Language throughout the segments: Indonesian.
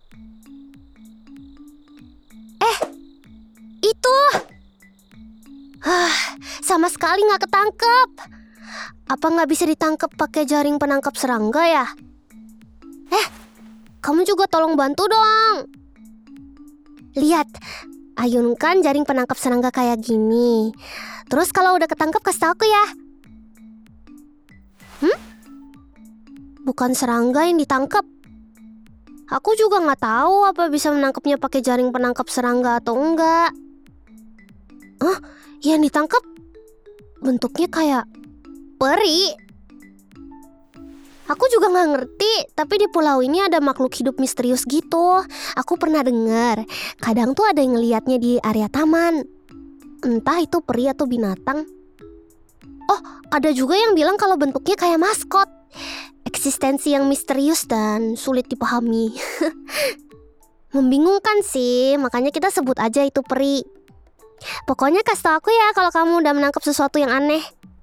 Itu! Sama sekali nggak ketangkep. Apa nggak bisa ditangkap pakai jaring penangkap serangga ya? Kamu juga tolong bantu dong. Lihat, ayunkan jaring penangkap serangga kayak gini. Terus kalau udah ketangkep kasih tau aku ya. Bukan serangga yang ditangkap. Aku juga nggak tahu apa bisa menangkapnya pakai jaring penangkap serangga atau enggak. Yang ditangkap bentuknya kayak peri. Aku juga nggak ngerti, tapi di pulau ini ada makhluk hidup misterius gitu. Aku pernah dengar, kadang tuh ada yang ngeliatnya di area taman. Entah itu peri atau binatang. Oh, ada juga yang bilang kalau bentuknya kayak maskot. Eksistensi yang misterius dan sulit dipahami. Membingungkan sih, makanya kita sebut aja itu peri. Pokoknya kasih tau aku ya kalau kamu udah menangkap sesuatu yang aneh.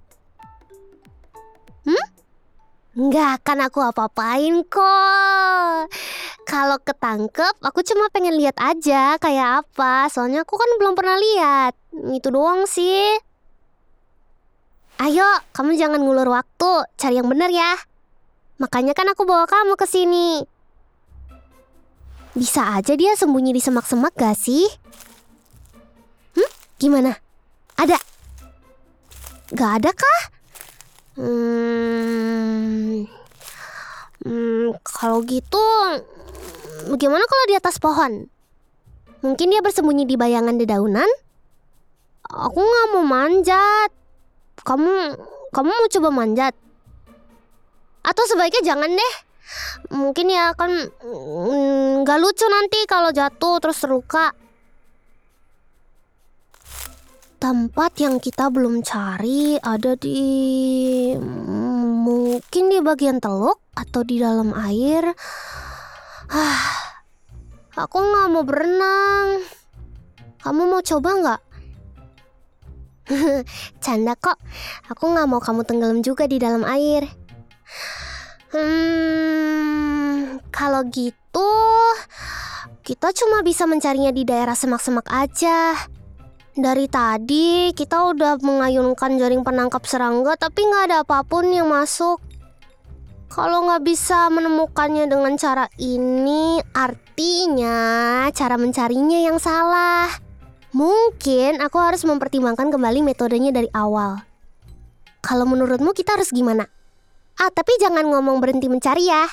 Nggak akan aku apa-apain kok. Kalau ketangkep, aku cuma pengen lihat aja kayak apa. Soalnya aku kan belum pernah lihat. Itu doang sih. Ayo, kamu jangan ngulur waktu. Cari yang bener ya. Makanya kan aku bawa kamu ke sini. Bisa aja dia sembunyi di semak-semak gak sih? Gimana? Ada? Gak ada kah? Kalau gitu, gimana kalau di atas pohon? Mungkin dia bersembunyi di bayangan dedaunan? Aku gak mau manjat. Kamu mau coba manjat? Atau sebaiknya jangan deh. Mungkin ya kan gak lucu nanti kalau jatuh terus terluka. Tempat yang kita belum cari ada di... mungkin di bagian teluk atau di dalam air. Aku gak mau berenang. Kamu mau coba gak? Canda kok. Aku gak mau kamu tenggelam juga di dalam air. Kalau gitu kita cuma bisa mencarinya di daerah semak-semak aja. Dari tadi kita udah mengayunkan jaring penangkap serangga, tapi gak ada apapun yang masuk. Kalau gak bisa menemukannya dengan cara ini, artinya cara mencarinya yang salah. Mungkin aku harus mempertimbangkan kembali metodenya dari awal. Kalau menurutmu kita harus gimana? Tapi jangan ngomong berhenti mencari ya.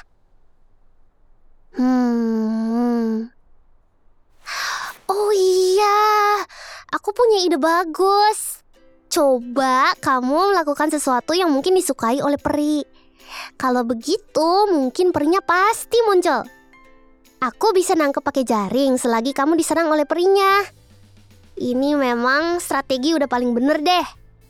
Oh iya, aku punya ide bagus. Coba kamu melakukan sesuatu yang mungkin disukai oleh peri. Kalau begitu mungkin perinya pasti muncul. Aku bisa nangkep pakai jaring selagi kamu diserang oleh perinya. Ini memang strategi udah paling bener deh.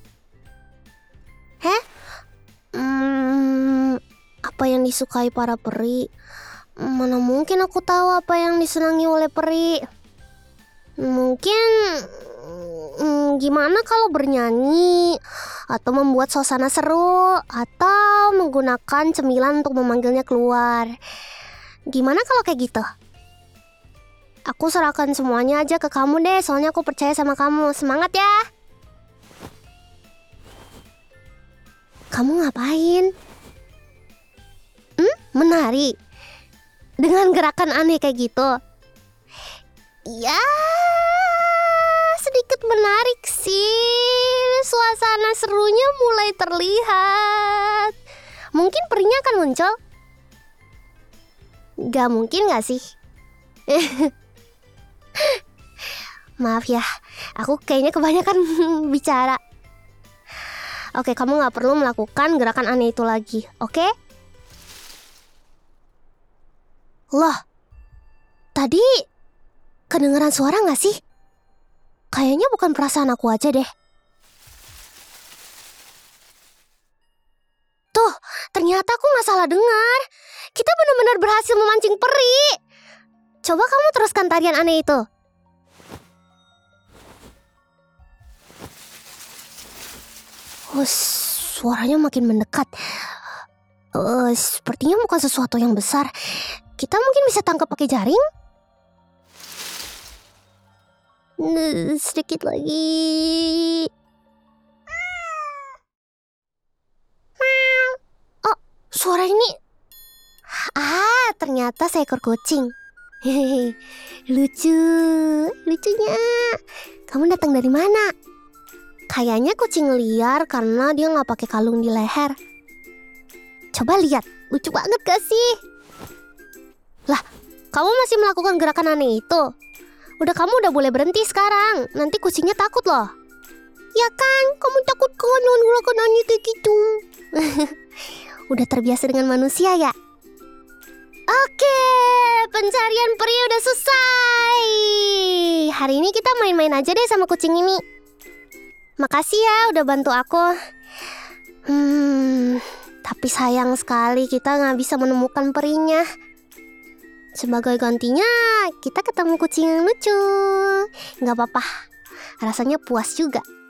Apa yang disukai para peri? Mana mungkin aku tahu apa yang disenangi oleh peri. Mungkin gimana kalau bernyanyi, atau membuat suasana seru, atau menggunakan cemilan untuk memanggilnya keluar. Gimana kalau kayak gitu? Aku serahkan semuanya aja ke kamu deh, soalnya aku percaya sama kamu. Semangat ya. Kamu ngapain? Menari? Dengan gerakan aneh kayak gitu? Ya, sedikit menarik sih. Suasana serunya mulai terlihat. Mungkin perinya akan muncul? Gak mungkin gak sih? Maaf ya, aku kayaknya kebanyakan bicara. Oke, kamu gak perlu melakukan gerakan aneh itu lagi, oke? Loh, tadi kedengeran suara gak sih? Kayaknya bukan perasaan aku aja deh. Tuh, ternyata aku gak salah dengar. Kita benar-benar berhasil memancing peri. Coba kamu teruskan tarian aneh itu. Suaranya makin mendekat. Sepertinya bukan sesuatu yang besar. Kita mungkin bisa tangkap pakai jaring. Sedikit lagi. Oh, suara ini. Ternyata seekor kucing. Hehehe, lucunya. Kamu datang dari mana? Kayaknya kucing liar karena dia nggak pakai kalung di leher. Coba lihat, lucu banget gak sih? Lah, kamu masih melakukan gerakan aneh itu? Kamu udah boleh berhenti sekarang. Nanti kucingnya takut loh. Ya kan, kamu takut kan dengan gerakan aneh kayak gitu. Udah terbiasa dengan manusia ya? Oke, pencarian peri udah selesai. Hari ini kita main-main aja deh sama kucing ini. Makasih ya udah bantu aku. Tapi sayang sekali kita nggak bisa menemukan perinya. Sebagai gantinya, kita ketemu kucing yang lucu. Nggak apa-apa, rasanya puas juga.